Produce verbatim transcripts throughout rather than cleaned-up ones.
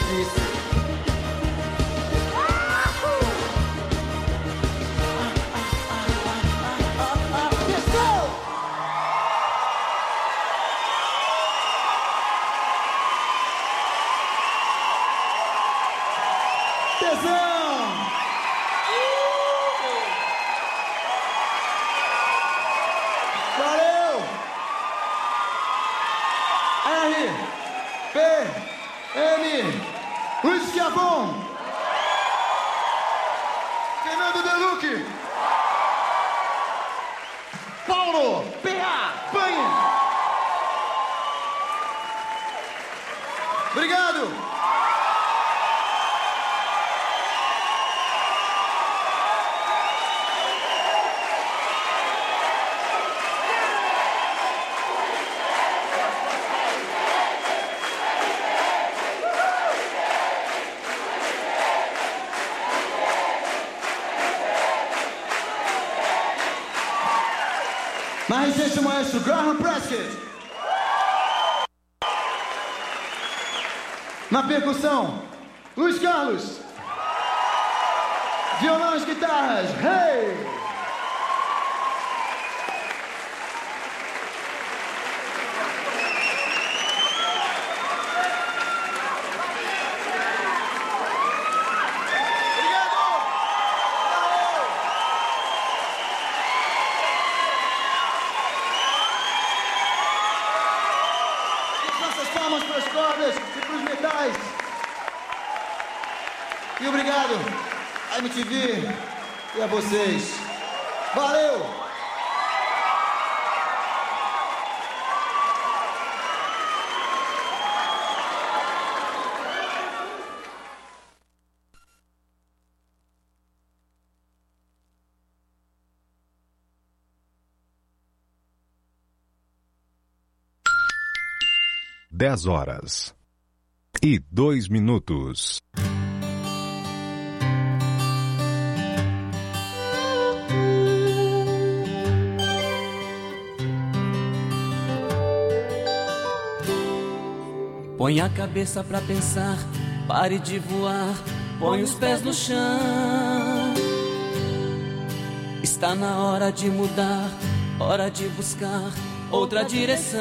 difícil. Valeu! R, P, M, Luiz Schiavon, Fernando Deluque, Paulo, P A, Panha. Obrigado! Mais esse maestro Graham Prescott. Na percussão, Luiz Carlos. Violões, guitarras, Hey! Palmas para as cordas e para os metais. E obrigado a M T V e a vocês. Valeu! Dez horas e dois minutos. Põe a cabeça pra pensar, pare de voar, põe os pés no chão. Está na hora de mudar, hora de buscar outra direção.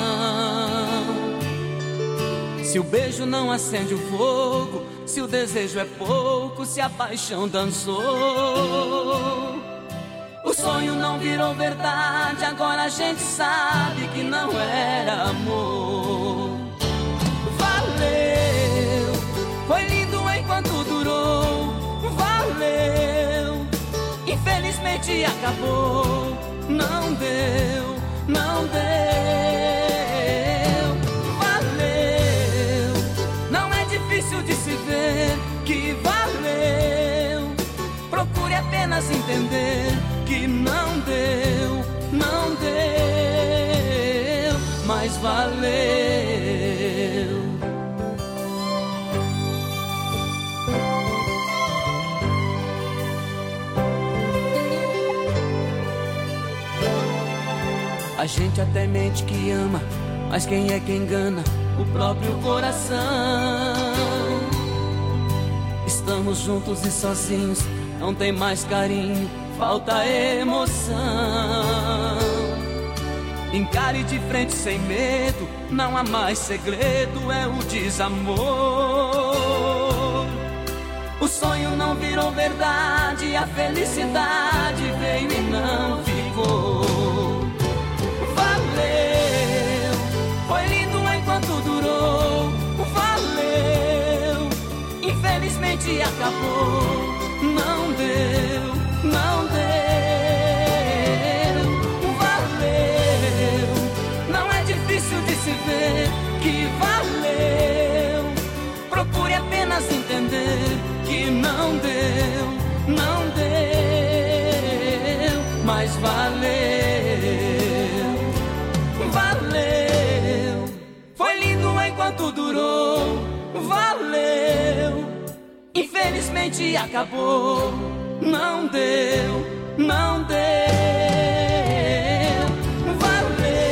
Se o beijo não acende o fogo, se o desejo é pouco, se a paixão dançou, o sonho não virou verdade, agora a gente sabe que não era amor. Valeu, foi lindo enquanto durou, valeu, infelizmente acabou, não deu, não deu. Difícil de se ver que valeu. Procure apenas entender que não deu, não deu, mas valeu. A gente até mente que ama, mas quem é que engana? O próprio coração. Estamos juntos e sozinhos, não tem mais carinho, falta emoção. Encare de frente sem medo, não há mais segredo, é o desamor. O sonho não virou verdade, a felicidade veio e não ficou. Valeu, foi lindo enquanto durou, valeu, infelizmente acabou, não deu, não deu, valeu, não é difícil de se ver que valeu, procure apenas entender que não deu, não deu, mas valeu, valeu, foi lindo enquanto durou, valeu, infelizmente acabou, não deu, não deu,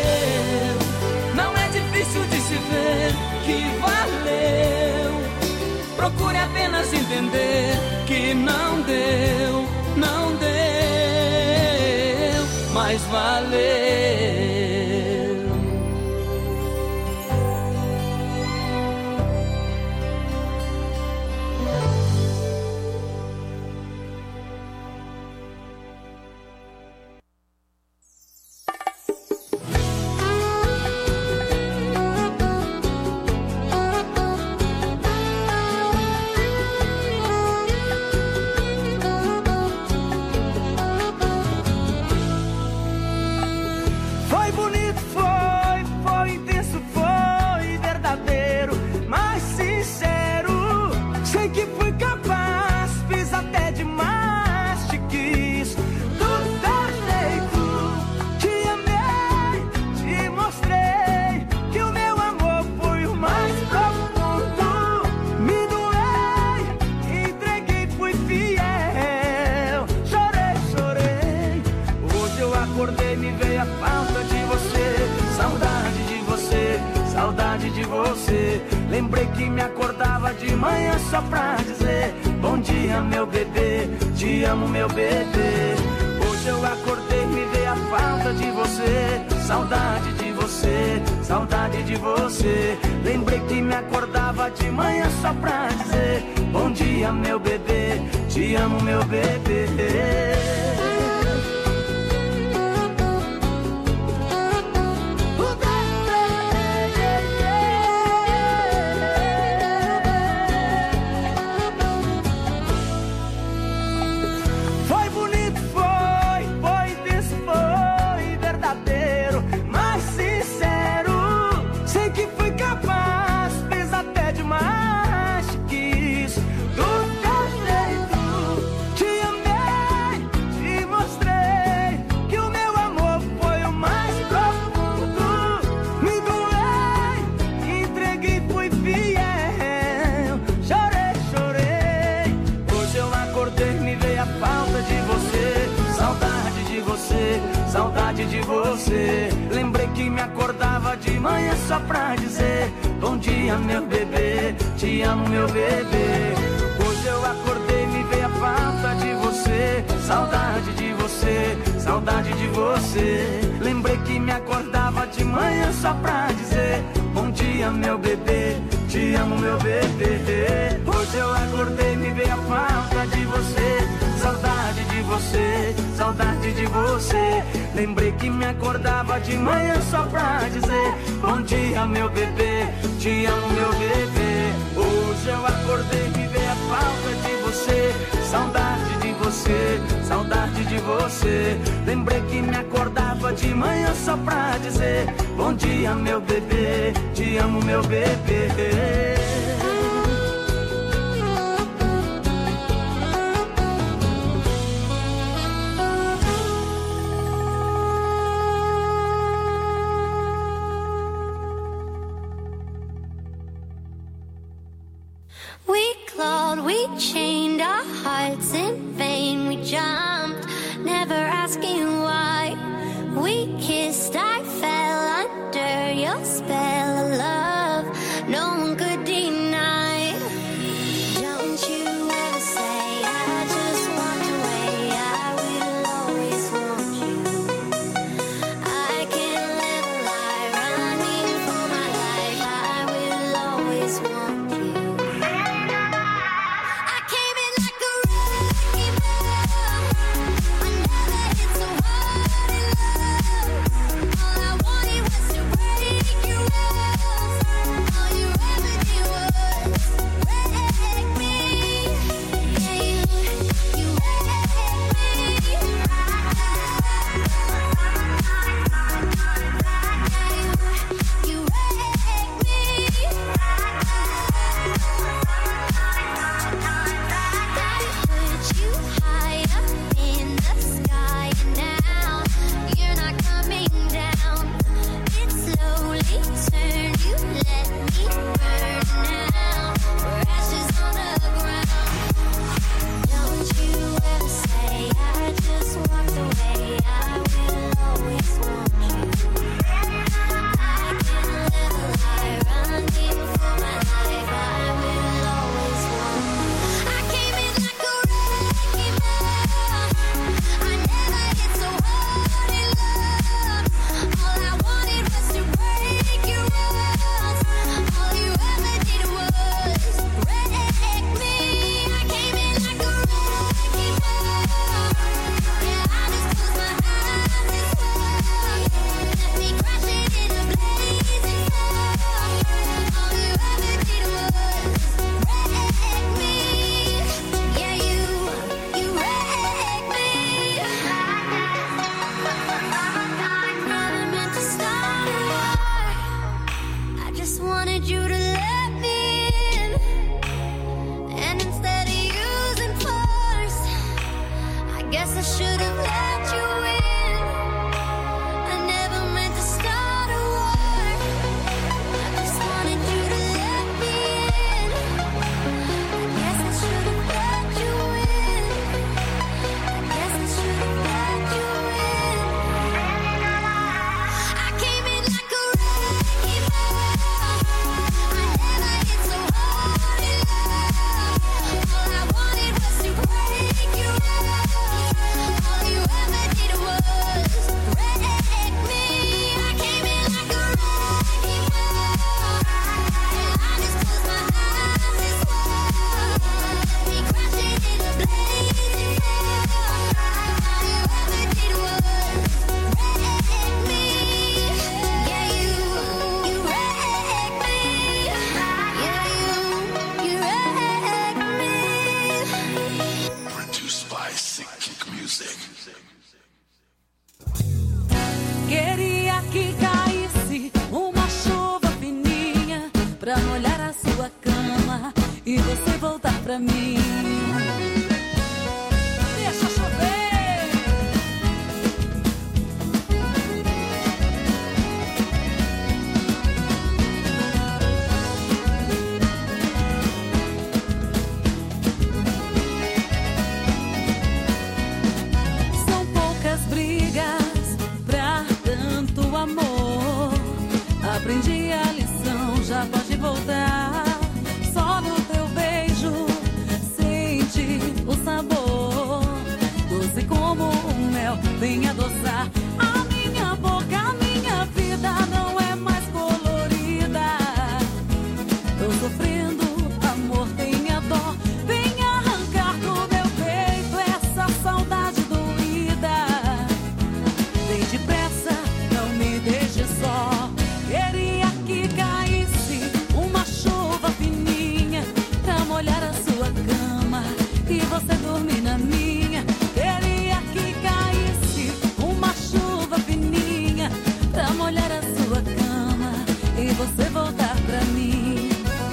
valeu, não é difícil de se ver que valeu, procure apenas entender que não deu, não deu, mas valeu. Lembrei que me acordava de manhã só pra dizer bom dia, meu bebê, te amo, meu bebê. Hoje eu acordei, me veio a falta de você, saudade de você, saudade de você. Lembrei que me acordava de manhã só pra dizer bom dia, meu bebê, te amo, meu bebê. Saudade de você. Lembrei que me acordava de manhã só pra dizer bom dia, meu bebê, te amo, meu bebê. Hoje eu acordei, me veio a falta de você, saudade de você, saudade de você. Lembrei que me acordava de manhã só pra dizer bom dia, meu bebê, te amo, meu bebê. Hoje eu acordei, me veio a falta de você, saudade de você, saudade de você. Lembrei que me acordava de manhã só pra dizer bom dia, meu bebê, te amo, meu bebê. Hoje eu acordei, me veio a falta de você, saudade de você, saudade de você. Lembrei que me acordava de manhã só pra dizer bom dia, meu bebê, te amo, meu bebê. We clawed, we chained our hearts in vain. We jumped, never asking why. We kissed, I fell under your spell of love. No one could deny. Don't you ever say I just walked away. I will always want you. I can't live a lie running for my life. I will always want you. I came in like a wrecking ball. I never hit so hard. e você voltar pra mim. Deixa chover. São poucas brigas pra tanto amor. Aprendi a lição, já pode voltar. Só no teu beijo sente o sabor. Doce como o mel, vem adoçar a minha boca. A minha vida não é mais colorida. Tô sofrendo, amor, tenha dó. Vem arrancar do meu peito essa saudade doída. Vem depressa, não me deixe só. Queria que caísse uma chuva fininha pra molhar a sua cama e você dormir na minha. Queria que caísse uma chuva fininha pra molhar a sua cama e você voltar pra mim.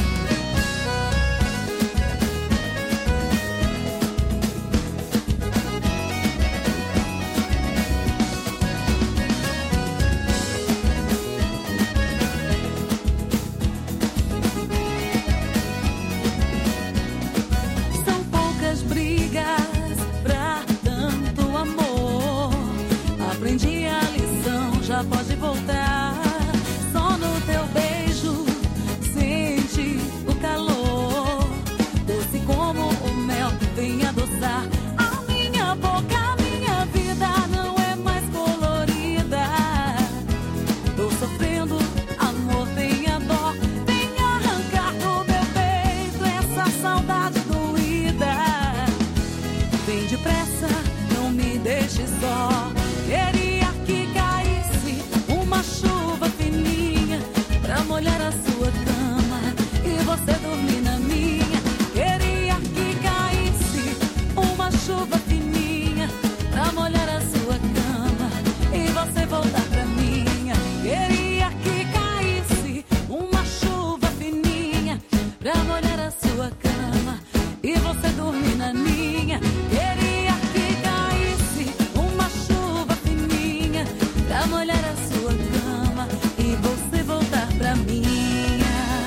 São poucas brigas pra tanto amor. Aprendi a lição, já pode voltar. Só no teu beijo sente o calor. Doce como o mel, vem adoçar a minha boca. A minha vida não é mais colorida. Tô sofrendo, amor, tenha dó. Vem arrancar do meu peito essa saudade doída. Vem depressa, não me deixe só. Queria que caísse uma chuva fininha pra molhar a sua cama e você dormir na minha. Queria que caísse uma chuva fininha pra molhar a sua cama e você voltar pra minha. Queria que caísse uma chuva fininha pra molhar a sua cama e você dormir na minha. Queria que caísse uma chuva fininha pra molhar a sua cama e você voltar pra minha.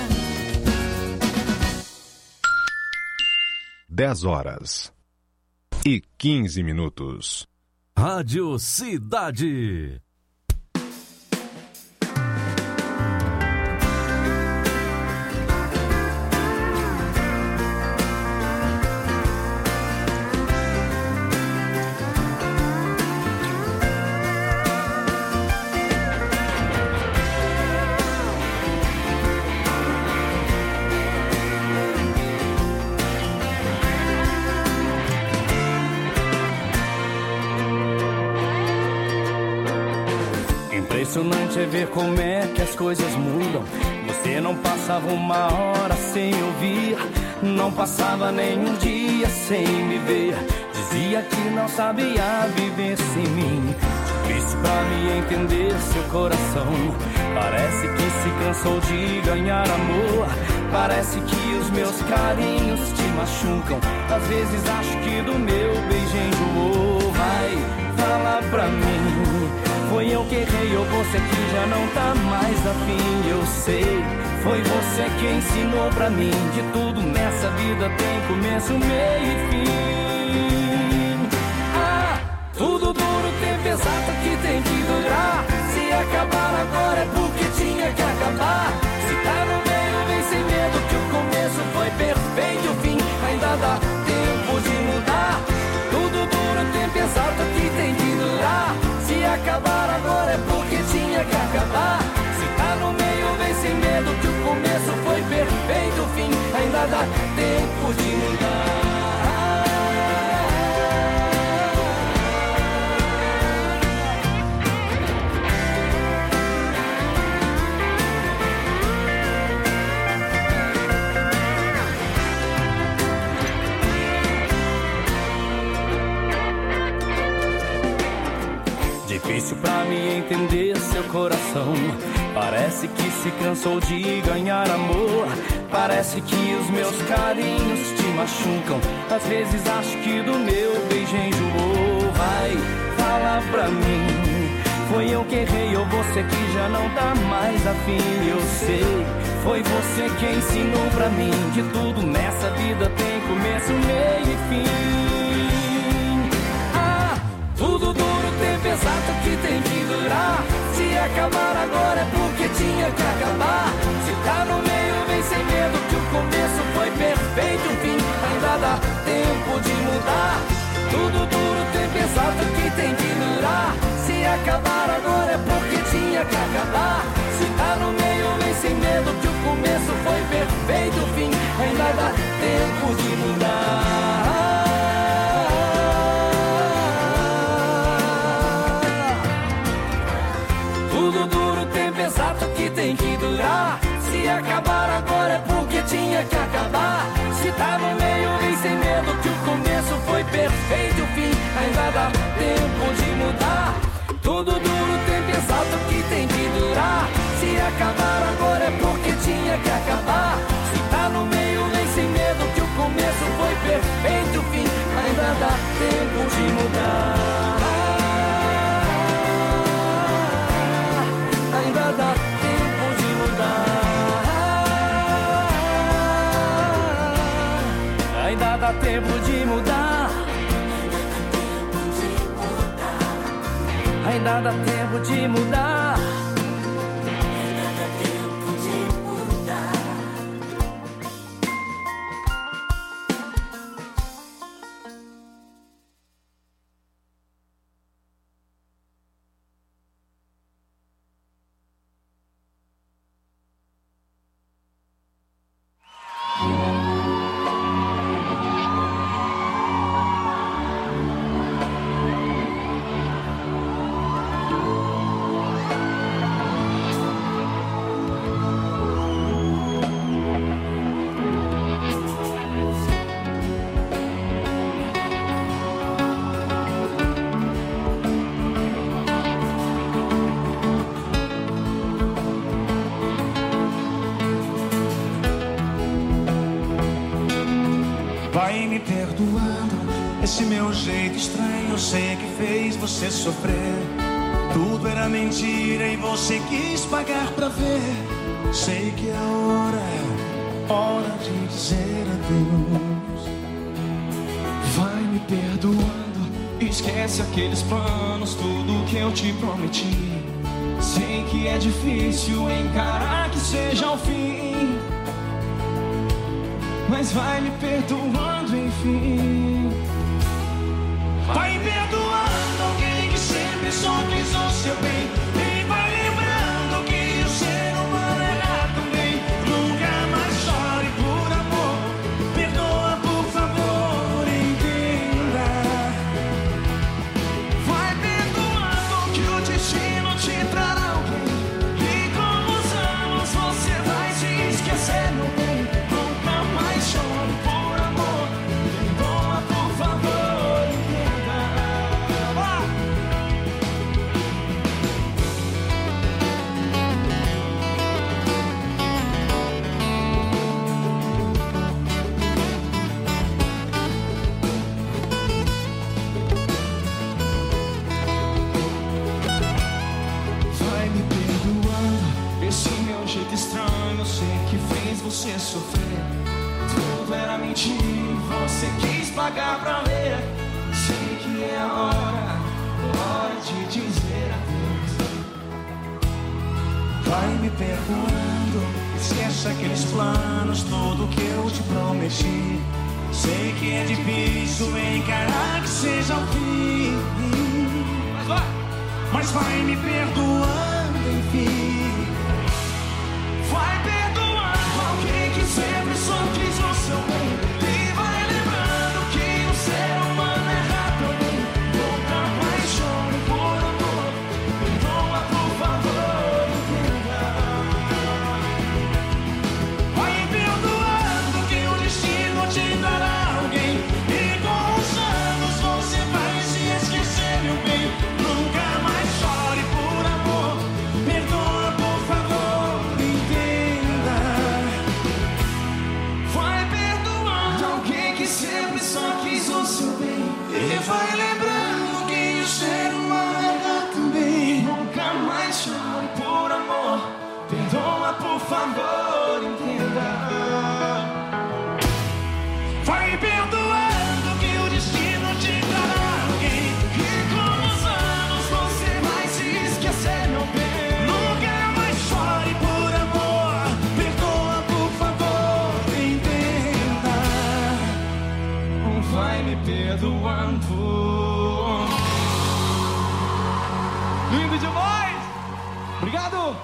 dez horas e quinze minutos. Rádio Cidade. Impressionante é ver como é que as coisas mudam. Você não passava uma hora sem ouvir, não passava nenhum dia sem me ver. Dizia que não sabia viver sem mim. Difícil pra me entender seu coração. Parece que se cansou de ganhar amor. Parece que os meus carinhos te machucam. Às vezes acho que do meu beijo enjoou. Vai, fala pra mim, foi eu que errei ou você que já não tá mais afim? Eu sei, foi você que ensinou pra mim que tudo nessa vida tem começo, meio e fim. Ah, tudo duro tem pesado que tem que durar. Se acabar agora é porque tinha que acabar. Se tá no meio vem sem medo que o começo foi perfeito, o fim ainda dá tempo de mudar. Tudo duro tem pesado que tem que durar. Se acabar agora é porque tinha que acabar. Se tá no meio vem sem medo que o começo foi perfeito, o fim ainda dá tempo de mudar. Difícil pra me entender seu coração. Parece que se cansou de ganhar amor. Parece que os meus carinhos te machucam. Às vezes acho que do meu beijo enjoou. Vai, fala pra mim, foi eu que errei ou você que já não tá mais afim? Eu sei, foi você quem ensinou pra mim que tudo nessa vida tem começo, meio e fim. Ah, tudo duro tem pesado que tem que durar. Se acabar agora é porque tinha que acabar. Se tá no meio vem sem medo que o começo foi perfeito. O fim ainda dá tempo de mudar. Tudo duro tem pesado que tem que durar. Se acabar agora é porque tinha que acabar. Se tá no meio vem sem medo que o começo foi perfeito. O fim ainda dá tempo de mudar. Tudo duro tem pesado que tem que durar. Se acabar agora é porque tinha que acabar. Se tá no meio vem sem medo que o começo foi perfeito. O fim ainda dá tempo de mudar. Tudo duro tem pesado que tem que durar. Se acabar agora é porque tinha que acabar. Se tá no meio vem sem medo que o começo foi perfeito. O fim ainda dá tempo de mudar. Ainda dá tempo de mudar. Ainda dá tempo de mudar. Ainda dá tempo de mudar. Vai me perdoando esse meu jeito estranho. Eu sei que fez você sofrer. Tudo era mentira e você quis pagar pra ver. Sei que é hora, hora de dizer adeus. Vai me perdoando, esquece aqueles planos, tudo que eu te prometi. Sei que é difícil encarar que seja o fim, mas vai me perdoando, enfim. Vai perdoando alguém que sempre só quis o seu bem. E vai lembrando que o ser humano erra também. Nunca mais chore por amor. Perdoa, por favor, entenda. Vai perdoando que o destino te trará alguém. E com os anos você vai se esquecer, meu bem. Chore por amor, perdoa, por favor, entenda. Ah! Vai me perdoando esse meu jeito estranho. Eu sei que fez você sofrer. Tudo era mentira, você quis pagar pra ver. Sei que é a hora, hora de dizer adeus. Vai me perdoando, esquece aqueles planos, tudo que eu te prometi. Sei que é difícil encarar que seja o fim, mas vai, mas vai me perdoando, enfim. Vai perdoando alguém que sempre só quis o seu bem. E vai lembrando que o ser humano erra também. Nunca mais chore por amor. Perdoa, por favor, entenda. Vai perdoando que o destino te dará alguém. E com os anos você vai se esquecer, meu bem. Nunca mais chore por amor. Perdoa, por favor. favor, entenda. Vai perdoando que o destino te dará alguém. E com os anos você vai se esquecer, meu bem. Nunca mais chore por amor. Perdoa, por favor, entenda. Vai me perdoando. Lindo demais! Obrigado!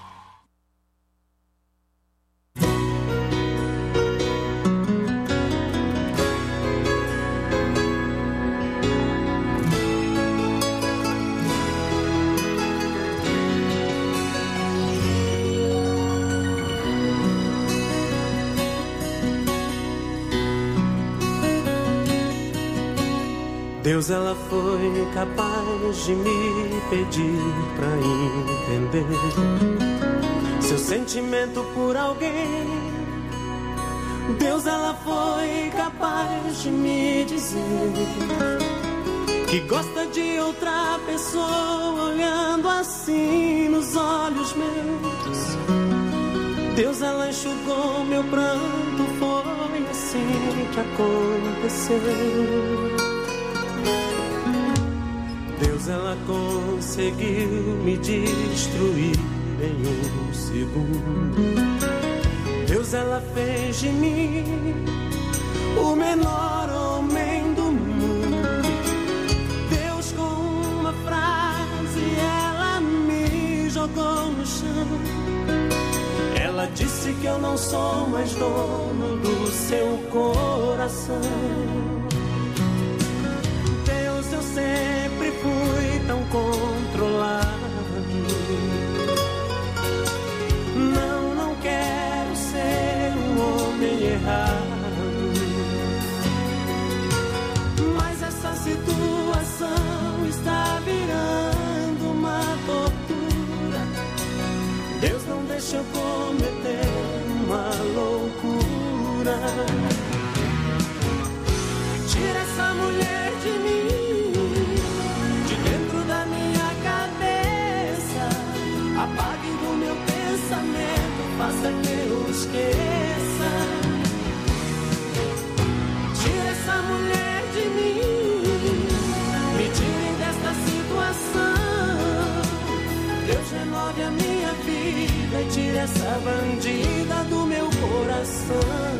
Deus, ela foi capaz de me pedir pra entender seu sentimento por alguém. Deus, ela foi capaz de me dizer que gosta de outra pessoa olhando assim nos olhos meus. Deus, ela enxugou meu pranto, foi assim que aconteceu. Deus, ela conseguiu me destruir em um segundo. Deus, ela fez de mim o menor homem do mundo. Deus, com uma frase, ela me jogou no chão. Ela disse que eu não sou mais dono do seu coração. Deus, eu sempre fui tão controlado. Não, não quero ser um homem errado. Mas essa situação está virando uma tortura. Deus, não deixa eu cometer uma loucura. Tira essa mulher de mim, de dentro da minha cabeça. Apague do meu pensamento, faça que eu esqueça. Tira essa mulher de mim, me tire desta situação. Deus, renove a minha vida e tire essa bandida do meu coração.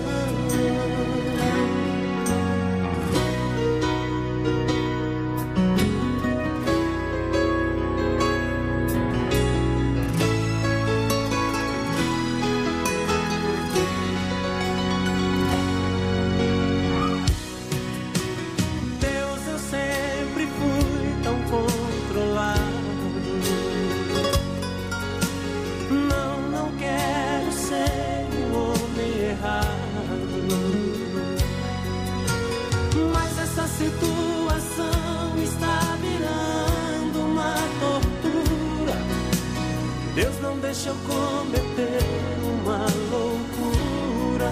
Situação está virando uma tortura. Deus, não deixa eu cometer uma loucura.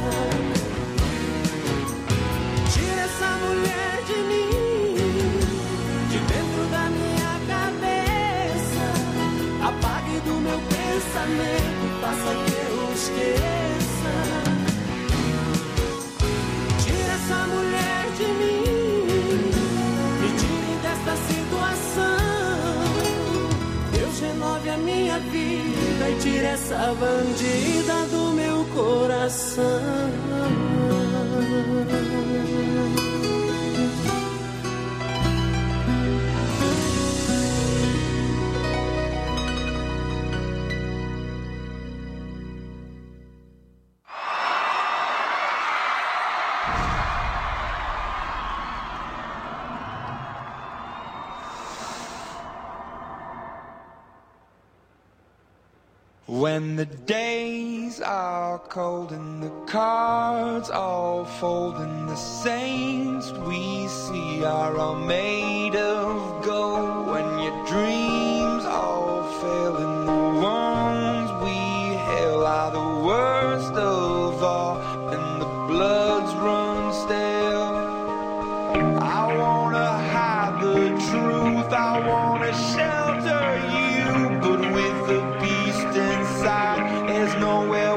Tira essa mulher de mim, de dentro da minha cabeça. Apague do meu pensamento, faça que eu esqueça. Tira essa mulher de mim, situação. Deus, renove a minha vida e tire essa bandida do meu coração. When the days are cold and the cards all fold and the saints we see are all made of gold, when your dreams all fail and the ones we hail are the worst of all and the bloods run stale, I wanna hide the truth, I wanna shelter you, but with the beast inside, there's nowhere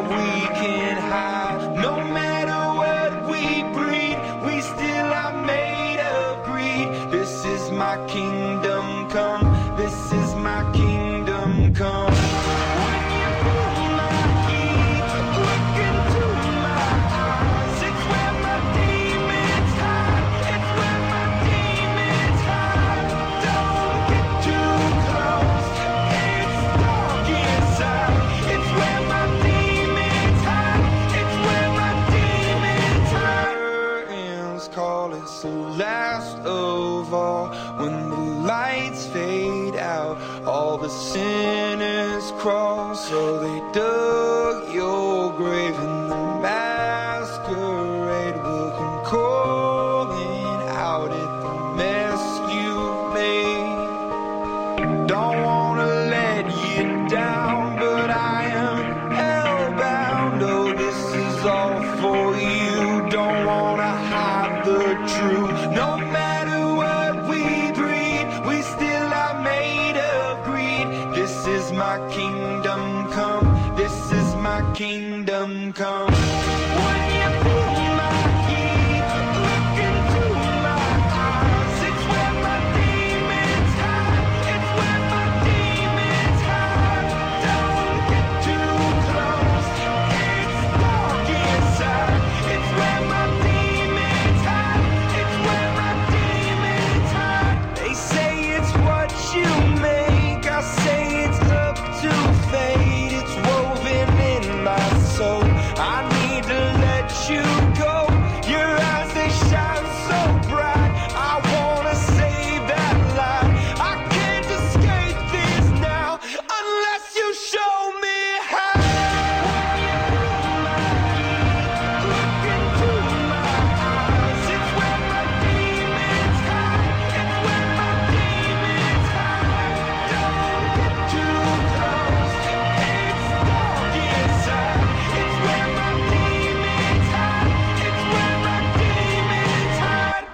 the last of all. When the lights fade out, all the sinners crawl. So they dug your grave and the masquerade will come calling out at the mess you've made. Don't wanna let you down, but I am hellbound. Oh, this is all for you. Don't wanna hide the truth. No matter what we breed, we still are made of greed. This is my kingdom come. This is my kingdom come. When you pull my key, look into my eyes. It's where my demons hide. It's where my demons hide. Don't get too close. It's dark inside. It's where my demons hide. It's where my demons hide. They say it's what you make. I say it's up to fate. It's woven in my soul. I need to let you go. Your eyes, they shine so bright. I wanna save that light. I can't escape this now unless you show me how. Look into my eyes. It's where my demons hide. It's where my demons hide. Don't get too close. It's dark inside. It's where my demons hide. It's where my demons hide.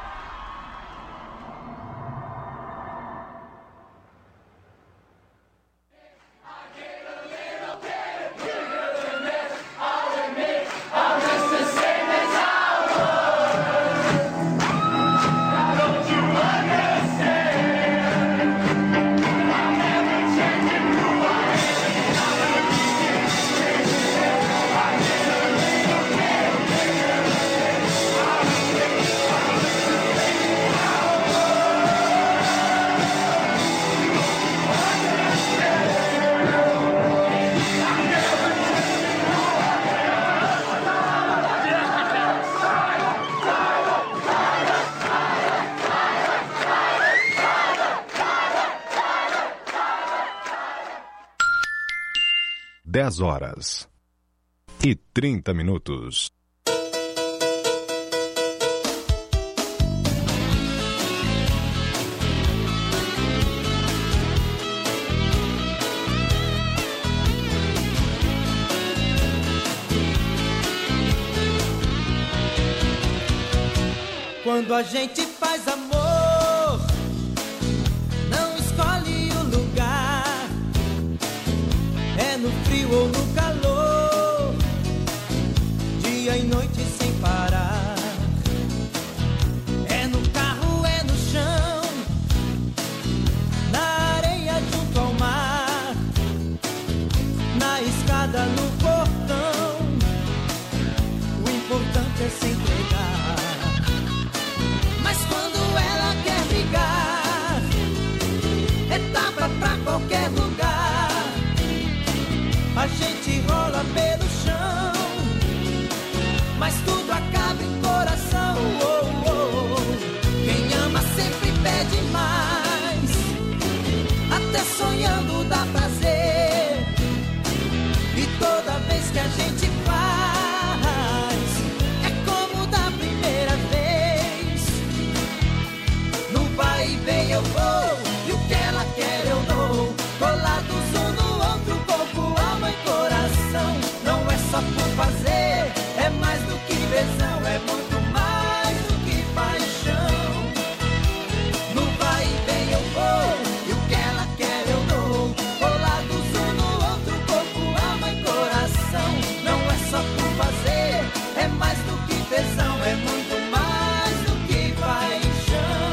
dez horas e trinta minutos. Quando a gente faz amor, não escolhe o lugar. É no frio ou no calor, dia e noite sem parar. É no carro, é no chão, na areia junto ao mar, na escada, no portão. O importante é se entregar. Mas quando ela quer brigar, é tapa pra qualquer lugar. A gente rola pelo chão, mas tudo acaba em coração. Oh, oh. Quem ama sempre pede mais, até sonhando dá prazer. E toda vez que a gente faz, é como da primeira vez. No vai e vem eu vou, e o que ela quer eu dou. Colados um no outro, corpo, alma e coração. Não é só por fazer, é mais do que tesão, é muito mais do que paixão. No vai e vem eu vou, e o que ela quer eu dou. Colados um no outro, corpo, alma e coração. Não é só por fazer, é mais do que tesão, é muito mais do que paixão.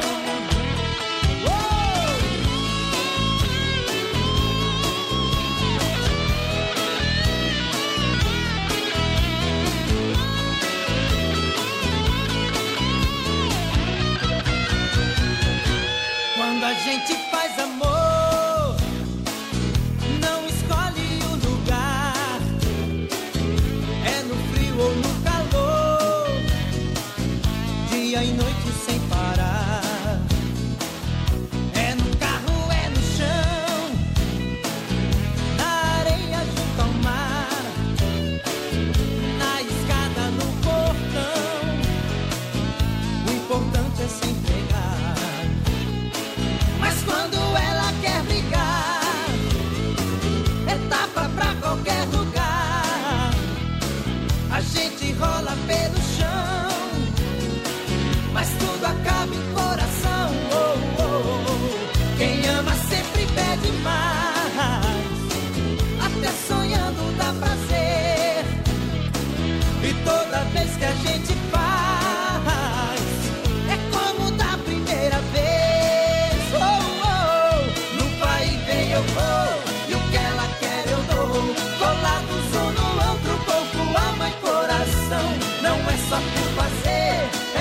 Quando a gente faz amor, não escolhe o lugar. É no frio ou no calor, dia e noite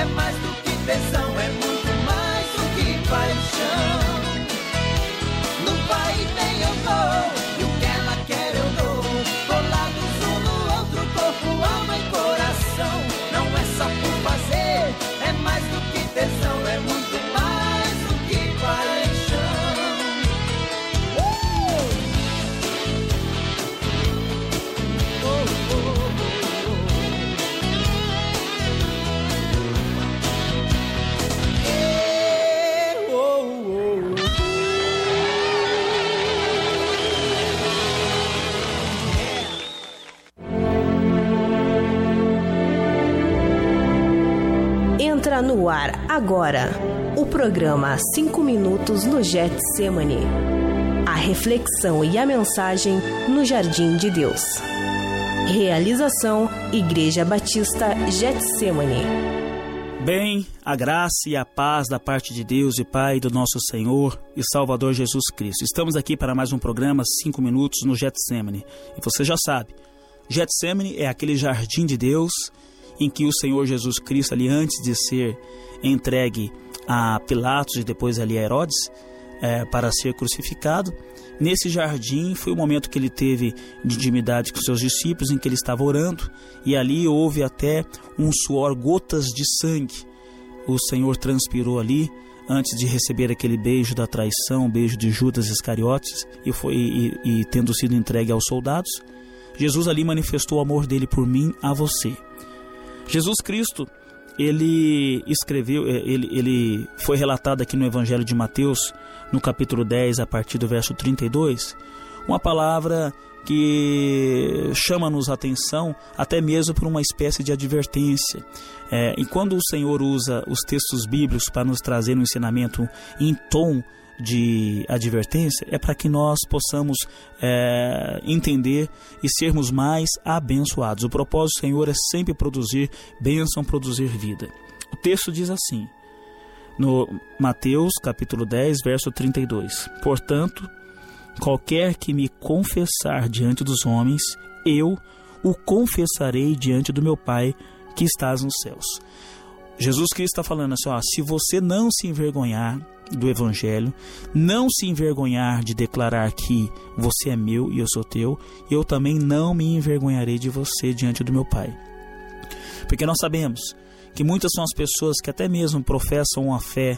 é mais do que tesão, é muito mais do que paixão. No vai e vem eu vou, e o que ela quer eu dou, colados um no outro, corpo, alma e coração. Não é só por fazer, é mais do que tesão, é muito mais do que paixão. Uh! Oh, oh, oh, oh. Oh, oh, oh. Entra no ar agora o programa Cinco Minutos no Getsemane. A reflexão e a mensagem no Jardim de Deus. Realização Igreja Batista Getsemane. Bem, a graça e a paz da parte de Deus e Pai do nosso Senhor e Salvador Jesus Cristo. Estamos aqui para mais um programa Cinco Minutos no Getsemane. E você já sabe, Getsemane é aquele jardim de Deus em que o Senhor Jesus Cristo, ali antes de ser entregue a Pilatos e depois ali a Herodes, é, para ser crucificado, nesse jardim foi o momento que ele teve de intimidade com seus discípulos, em que ele estava orando, e ali houve até um suor, gotas de sangue. O Senhor transpirou ali, antes de receber aquele beijo da traição, beijo de Judas Iscariotes, e, foi, e, e tendo sido entregue aos soldados, Jesus ali manifestou o amor dele por mim, a você. Jesus Cristo, ele escreveu, ele, ele foi relatado aqui no Evangelho de Mateus, no capítulo dez, a partir do verso trinta e dois, uma palavra que chama-nos a atenção, até mesmo por uma espécie de advertência. É, e quando o Senhor usa os textos bíblicos para nos trazer um ensinamento em tom de advertência, é para que nós possamos é, entender e sermos mais abençoados. O propósito do Senhor é sempre produzir bênção, produzir vida. O texto diz assim, no Mateus capítulo dez, verso trinta e dois: portanto, qualquer que me confessar diante dos homens, eu o confessarei diante do meu Pai que estás nos céus. Jesus Cristo está falando assim, ó, se você não se envergonhar do Evangelho, não se envergonhar de declarar que você é meu e eu sou teu, eu também não me envergonharei de você diante do meu Pai. Porque nós sabemos que muitas são as pessoas que até mesmo professam uma fé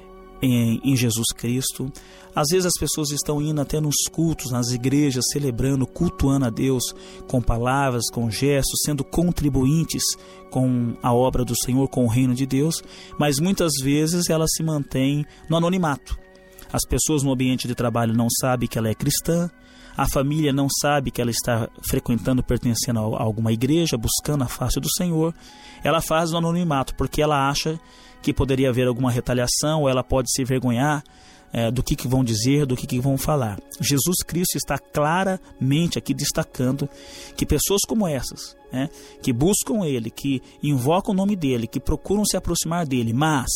Em, em Jesus Cristo. Às vezes as pessoas estão indo até nos cultos, nas igrejas, celebrando, cultuando a Deus com palavras, com gestos, sendo contribuintes com a obra do Senhor, com o reino de Deus, mas muitas vezes ela se mantém no anonimato. As pessoas no ambiente de trabalho não sabem que ela é cristã, a família não sabe que ela está frequentando, pertencendo a alguma igreja, buscando a face do Senhor. Ela faz no anonimato porque ela acha que poderia haver alguma retaliação, ou ela pode se envergonhar é, do que, que vão dizer, do que, que vão falar. Jesus Cristo está claramente aqui destacando que pessoas como essas, né, que buscam Ele, que invocam o nome dEle, que procuram se aproximar dEle, mas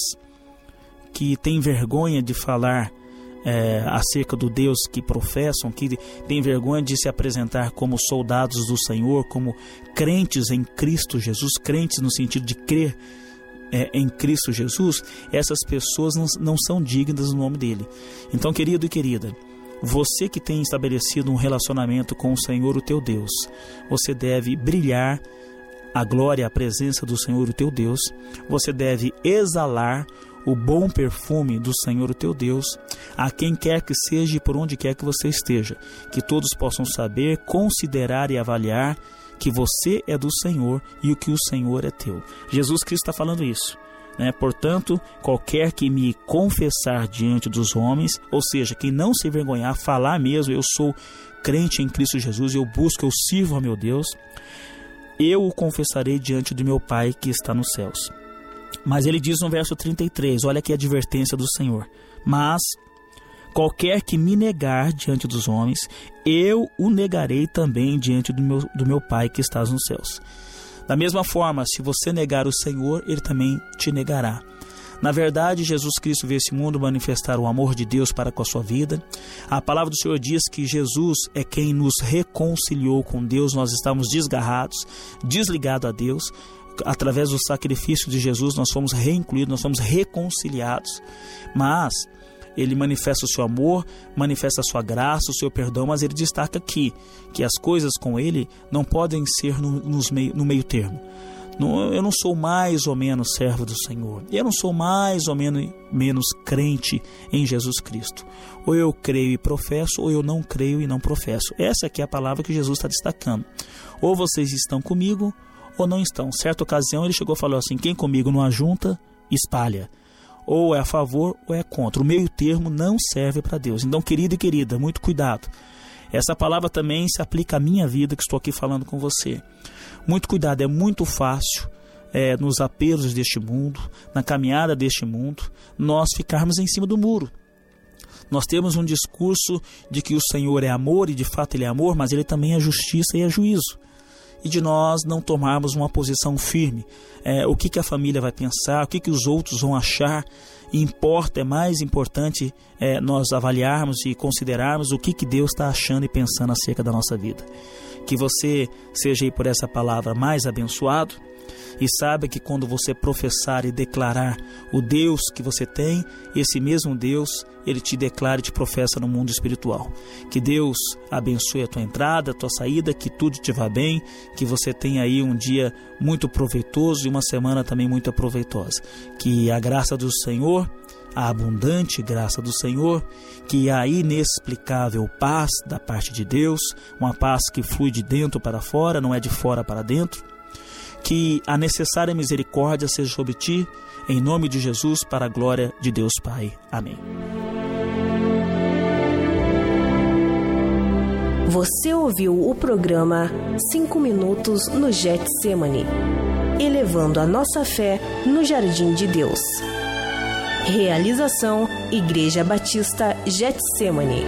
que têm vergonha de falar é, acerca do Deus que professam, que têm vergonha de se apresentar como soldados do Senhor, como crentes em Cristo Jesus, crentes no sentido de crer É, em Cristo Jesus, essas pessoas não, não são dignas do nome dele. Então, querido e querida, você que tem estabelecido um relacionamento com o Senhor, o teu Deus, você deve brilhar a glória, a presença do Senhor, o teu Deus. Você deve exalar o bom perfume do Senhor, o teu Deus, a quem quer que seja e por onde quer que você esteja, que todos possam saber, considerar e avaliar que você é do Senhor e o que o Senhor é teu. Jesus Cristo está falando isso, né? Portanto, qualquer que me confessar diante dos homens, ou seja, quem não se envergonhar, falar mesmo, eu sou crente em Cristo Jesus, eu busco, eu sirvo a meu Deus, eu o confessarei diante do meu Pai que está nos céus. Mas ele diz no verso trinta e três, olha aqui a advertência do Senhor: mas qualquer que me negar diante dos homens, eu o negarei também diante do meu, do meu Pai que estás nos céus. Da mesma forma, se você negar o Senhor, Ele também te negará. Na verdade, Jesus Cristo veio a esse mundo manifestar o amor de Deus para com a sua vida. A palavra do Senhor diz que Jesus é quem nos reconciliou com Deus. Nós estávamos desgarrados, desligados a Deus. através do sacrifício de Jesus, nós fomos reincluídos, nós fomos reconciliados. Mas Ele manifesta o seu amor, manifesta a sua graça, o seu perdão, mas Ele destaca aqui que as coisas com Ele não podem ser no, nos meio, no meio termo. Eu não sou mais ou menos servo do Senhor. Eu não sou mais ou menos, menos crente em Jesus Cristo. Ou eu creio e professo, ou eu não creio e não professo. Essa aqui é a palavra que Jesus está destacando. Ou vocês estão comigo, ou não estão. Certa ocasião ele chegou e falou assim: quem comigo não ajunta, espalha. Ou é a favor, ou é contra. O meio termo não serve para Deus. Então, querido e querida, muito cuidado. Essa palavra também se aplica à minha vida, que estou aqui falando com você. Muito cuidado, é muito fácil, é, nos apelos deste mundo, na caminhada deste mundo, nós ficarmos em cima do muro. Nós temos um discurso de que o Senhor é amor, e de fato Ele é amor, mas Ele também é justiça e é juízo. E de nós não tomarmos uma posição firme. É, o que, que a família vai pensar, o que, que os outros vão achar. Importa, é mais importante é, nós avaliarmos e considerarmos o que, que Deus está achando e pensando acerca da nossa vida. Que você seja aí por essa palavra mais abençoado, e saiba que quando você professar e declarar o Deus que você tem, esse mesmo Deus, Ele te declara e te professa no mundo espiritual. Que Deus abençoe a tua entrada, a tua saída, que tudo te vá bem, que você tenha aí um dia muito proveitoso e uma semana também muito proveitosa. Que a graça do Senhor, a abundante graça do Senhor, que a inexplicável paz da parte de Deus, uma paz que flui de dentro para fora, não é de fora para dentro, que a necessária misericórdia seja sobre ti, em nome de Jesus, para a glória de Deus Pai. Amém. Você ouviu o programa cinco minutos no Getsemane, elevando a nossa fé no jardim de Deus. Realização Igreja Batista Getsemane.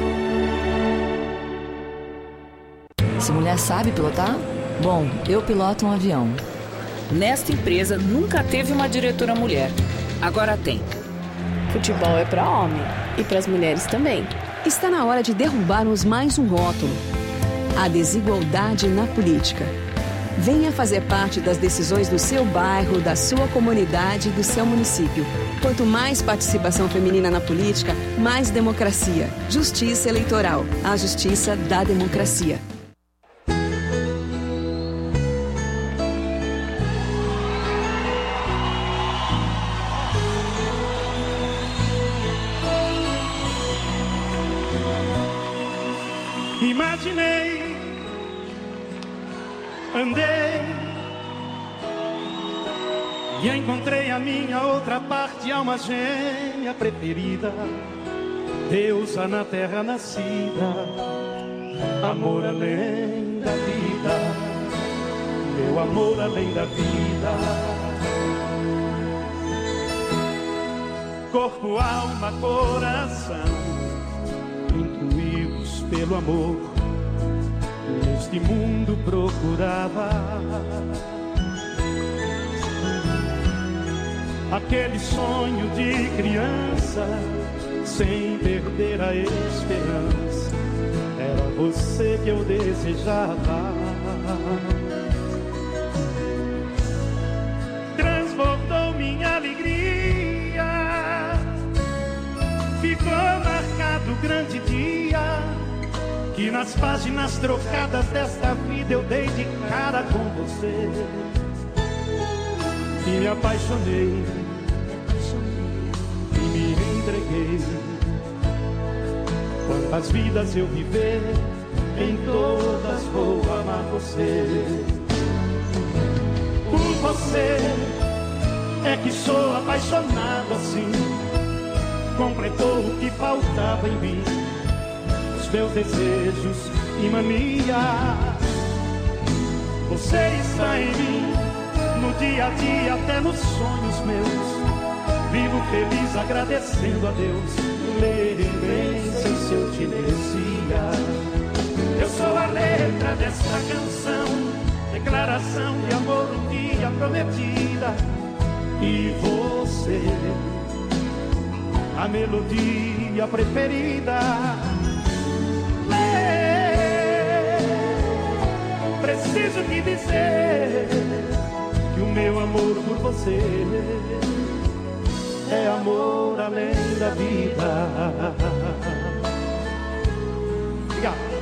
Essa mulher sabe pilotar? Bom, eu piloto um avião. Nesta empresa nunca teve uma diretora mulher. Agora tem. Futebol é para homem e para as mulheres também. Está na hora de derrubarmos mais um rótulo: a desigualdade na política. Venha fazer parte das decisões do seu bairro, da sua comunidade e do seu município. Quanto mais participação feminina na política, mais democracia. Justiça eleitoral. A justiça da democracia. Imaginei, andei e encontrei a minha outra parte, alma gêmea preferida, deusa na terra nascida, amor além da vida, meu amor além da vida. Corpo, alma, coração, incluídos pelo amor, neste mundo procurava aquele sonho de criança, sem perder a esperança. Era você que eu desejava. Transbordou minha alegria, ficou marcado o grande dia que nas páginas trocadas desta vida eu dei de cara com você. E me apaixonei, e me entreguei. Quantas vidas eu viver, em todas vou amar você. Por você é que sou apaixonado assim. Completou o que faltava em mim, os meus desejos e manias. Você está em mim, no dia a dia, até nos sonhos meus. Vivo feliz agradecendo a Deus, lembranças se eu te merecia. Eu sou a letra desta canção, declaração de amor um dia prometida. E você, a melodia preferida. Preciso te dizer que o meu amor por você é amor além da vida. Obrigado.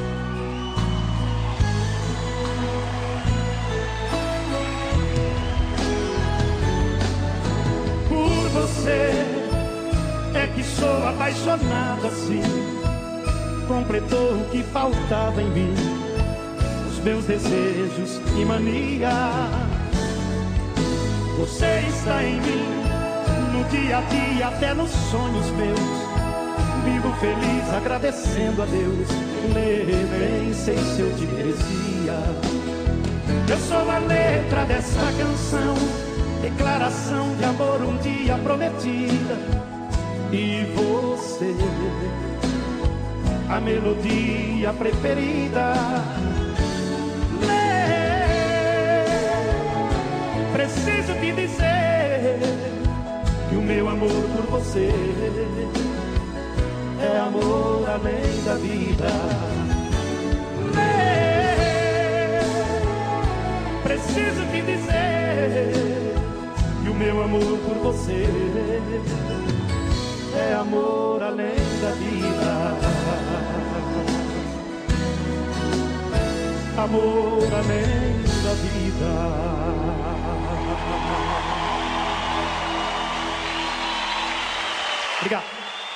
Por você é que sou apaixonado assim. Completou o que faltava em mim, os meus desejos e mania. Você está em mim, no dia a dia, até nos sonhos meus. Vivo feliz agradecendo a Deus, nem sei se eu te merecia. Eu sou a letra desta canção, declaração de amor um dia prometida. E você, a melodia preferida. Preciso te dizer que o meu amor por você é amor além da vida. Preciso te dizer que o meu amor por você é amor além da vida. Amor além da vida. Obrigado.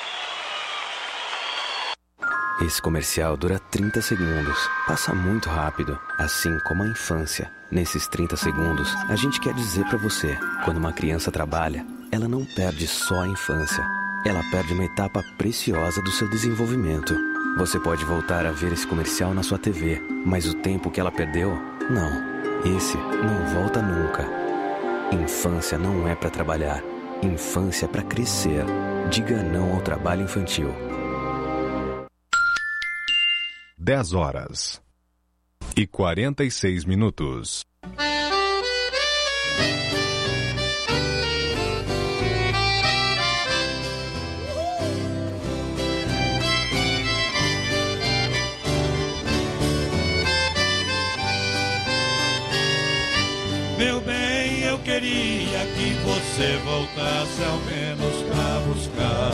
Esse comercial dura trinta segundos. Passa muito rápido, assim como a infância. Nesses trinta segundos, a gente quer dizer pra você, quando uma criança trabalha, ela não perde só a infância. Ela perde uma etapa preciosa do seu desenvolvimento. Você pode voltar a ver esse comercial na sua T V, mas o tempo que ela perdeu, não. Esse não volta nunca. Infância não é pra trabalhar. Infância é pra crescer. Diga não ao trabalho infantil. dez horas e quarenta e seis minutos. Meu bem, eu queria que você voltasse ao menos pra buscar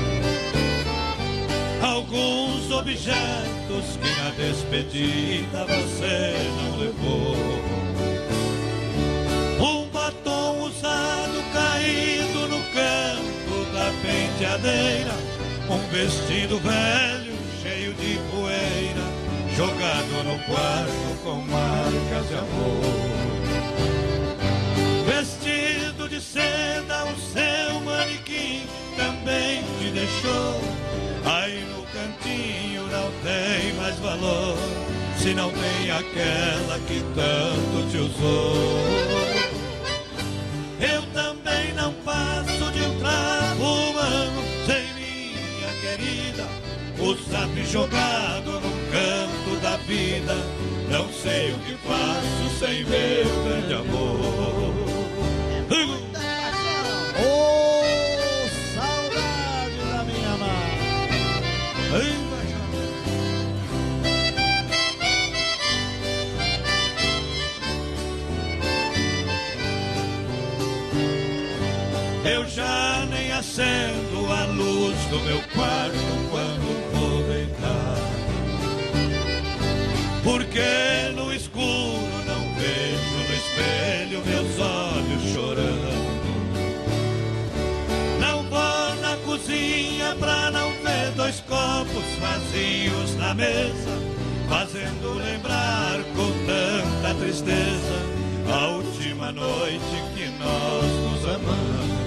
alguns objetos que na despedida você não levou. Um batom usado caído no canto da penteadeira, um vestido velho cheio de poeira, jogado no quarto com marcas de amor. Vestido de seda, o seu manequim também te deixou. Aí no cantinho não tem mais valor, se não tem aquela que tanto te usou. Eu também não passo de um trapo humano sem minha querida, o zap jogado num canto da vida. Não sei o que faço sem meu grande amor. Oh, saudade da minha amada. Eu já nem acendo a luz do meu quarto quando vou deitar, porque no escuro não vejo no espelho meus olhos chorando. Não vou na cozinha pra não ver dois copos vazios na mesa, fazendo lembrar com tanta tristeza a última noite que nós nos amamos.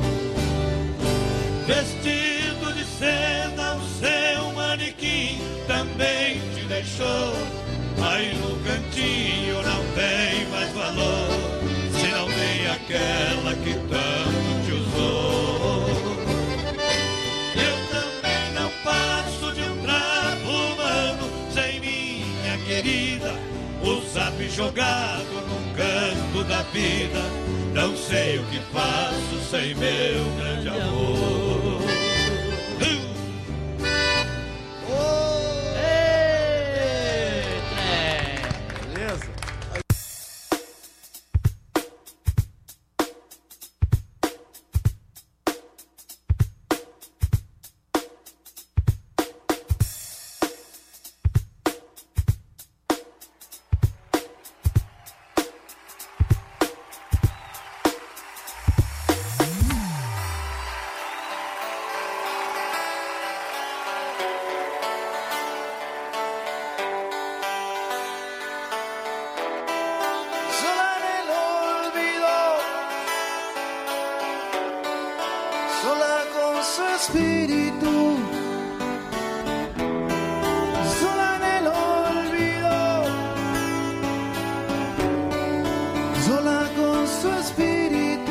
Vestido de seda, o seu manequim também te deixou. Aí no cantinho não tem mais valor, se não tem aquela que tanto te usou. Eu também não passo de um trapo humano sem minha querida, o zap jogado num canto da vida. Não sei o que faço sem meu grande amor. Beleza? sola con su espíritu, sola en el olvido, sola con su espíritu.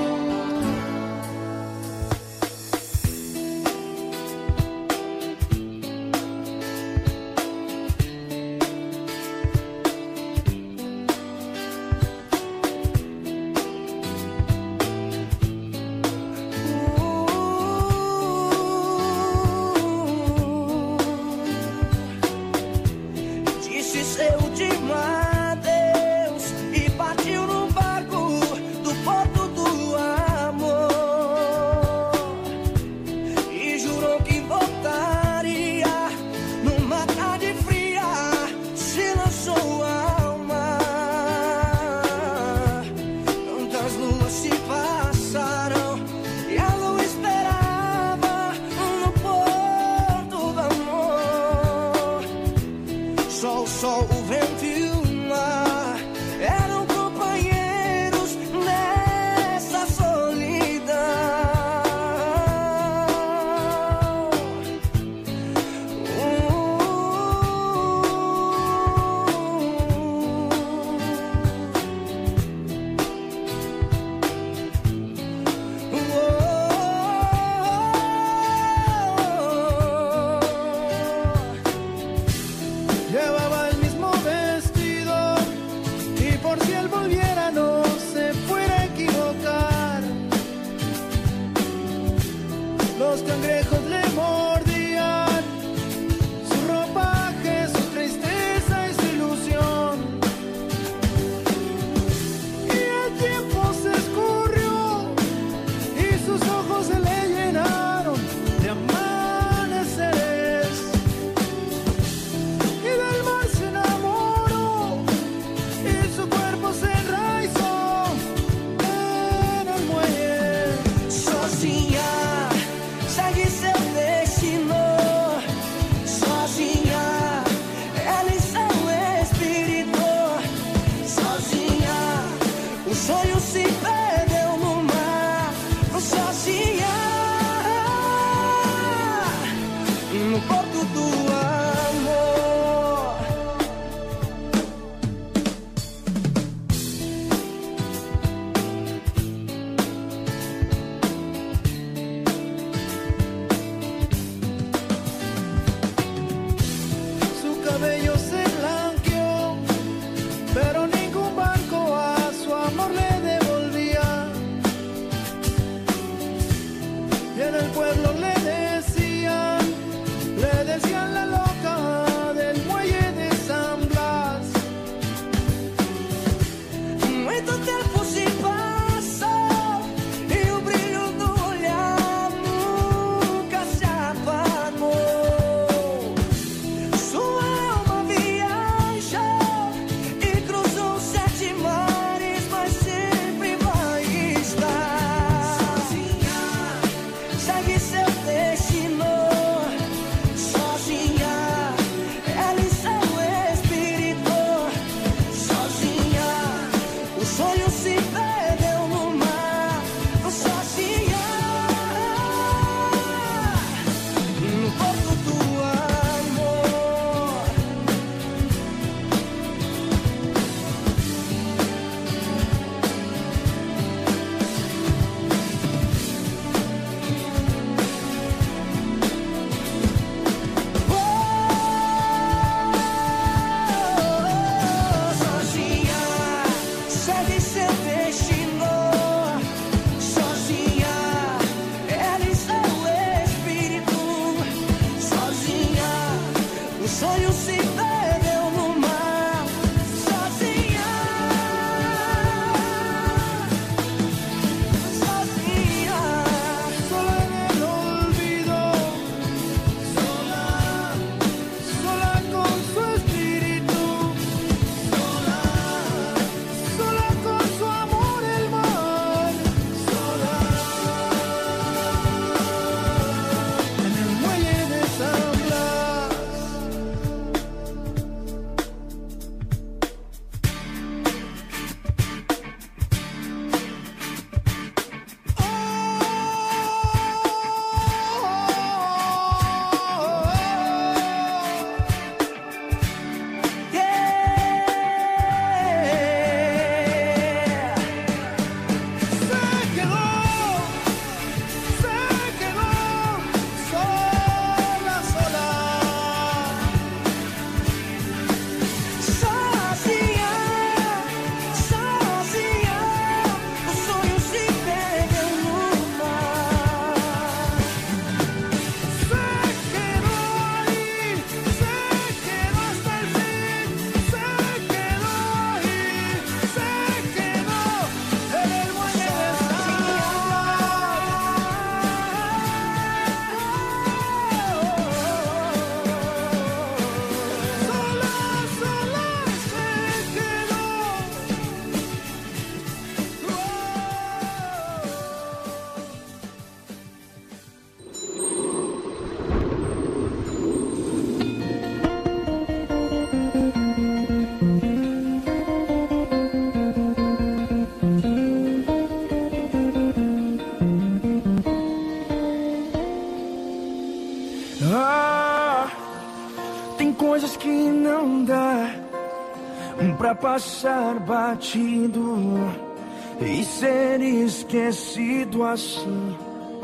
coisas que não dá pra passar batido e ser esquecido assim.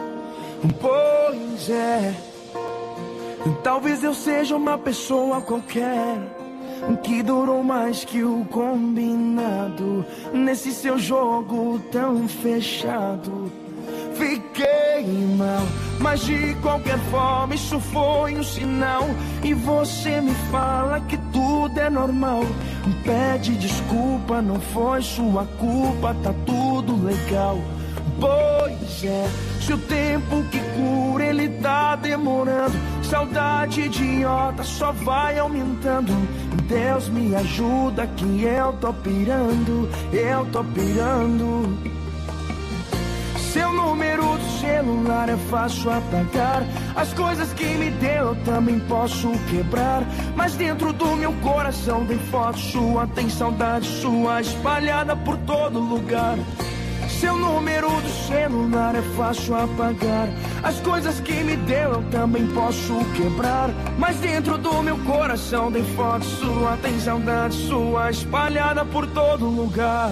Pois é, talvez eu seja uma pessoa qualquer que durou mais que o combinado nesse seu jogo tão fechado. Fiquei mal, mas de qualquer forma isso foi um sinal. E você me fala que tudo é normal. Pede desculpa, não foi sua culpa, tá tudo legal. Pois é, se o tempo que cura ele tá demorando, saudade idiota só vai aumentando. Deus me ajuda que eu tô pirando, eu tô pirando. Seu número do celular é fácil apagar. As coisas que me deu eu também posso quebrar. Mas dentro do meu coração tem foto sua, tem saudade sua espalhada por todo lugar. Seu número do celular é fácil apagar. As coisas que me deu eu também posso quebrar. Mas dentro do meu coração tem foto sua, tem saudade sua espalhada por todo lugar.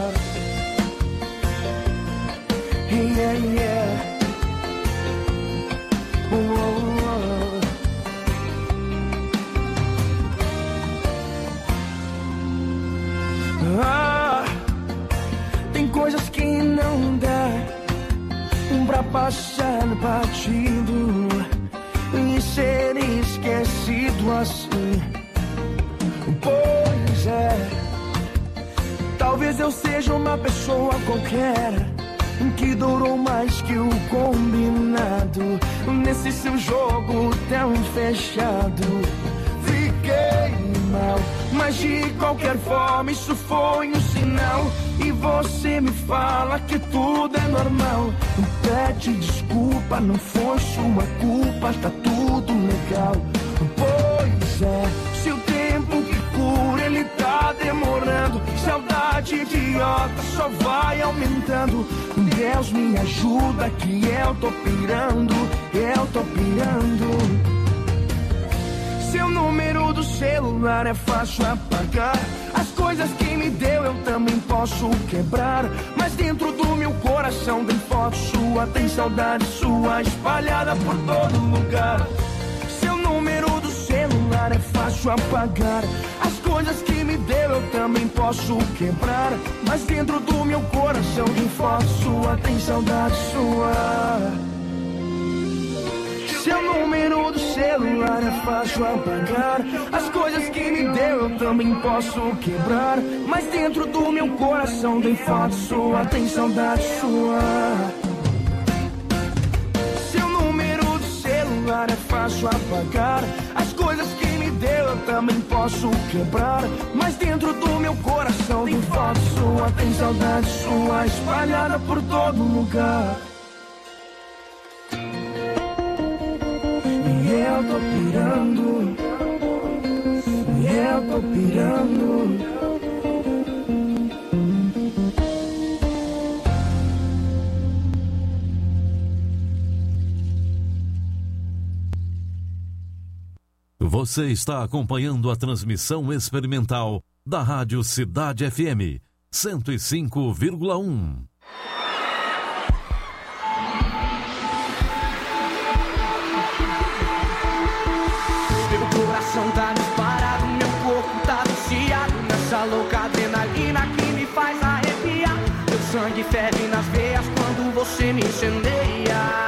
Yeah, yeah. Oh, oh, oh. Ah, tem coisas que não dá pra passar batido e ser esquecido assim. Pois é, talvez eu seja uma pessoa qualquer que durou mais que o combinado nesse seu jogo tão fechado. Fiquei mal, mas de qualquer forma isso foi um sinal. E você me fala que tudo é normal. Pede desculpa, não foi sua culpa, tá tudo legal. Pois é, se o tempo que cura ele tá demorando, saudade idiota só vai aumentando. Deus me ajuda que eu tô pirando, eu tô pirando. Seu número do celular é fácil apagar. As coisas que me deu eu também posso quebrar. Mas dentro do meu coração tem foto sua, tem saudade sua espalhada por todo lugar. Seu número do celular é fácil apagar. As coisas que me deu eu também posso quebrar. Mas dentro do meu coração tem foto sua, tem saudade sua. Seu número do celular é fácil apagar. As coisas que me deu eu também posso quebrar. Mas dentro do meu coração tem foto sua, tem saudade sua. Seu número do celular é fácil apagar. As coisas que me deu eu também posso quebrar. Mas dentro do meu coração tem foto sua, tem saudade sua espalhada por todo lugar. Eu tô pirando, eu tô pirando. Você está acompanhando a transmissão experimental da Rádio Cidade F M cento e cinco vírgula um. Tá disparado, meu corpo tá viciado nessa louca adrenalina que me faz arrepiar. Meu sangue ferve nas veias quando você me incendeia.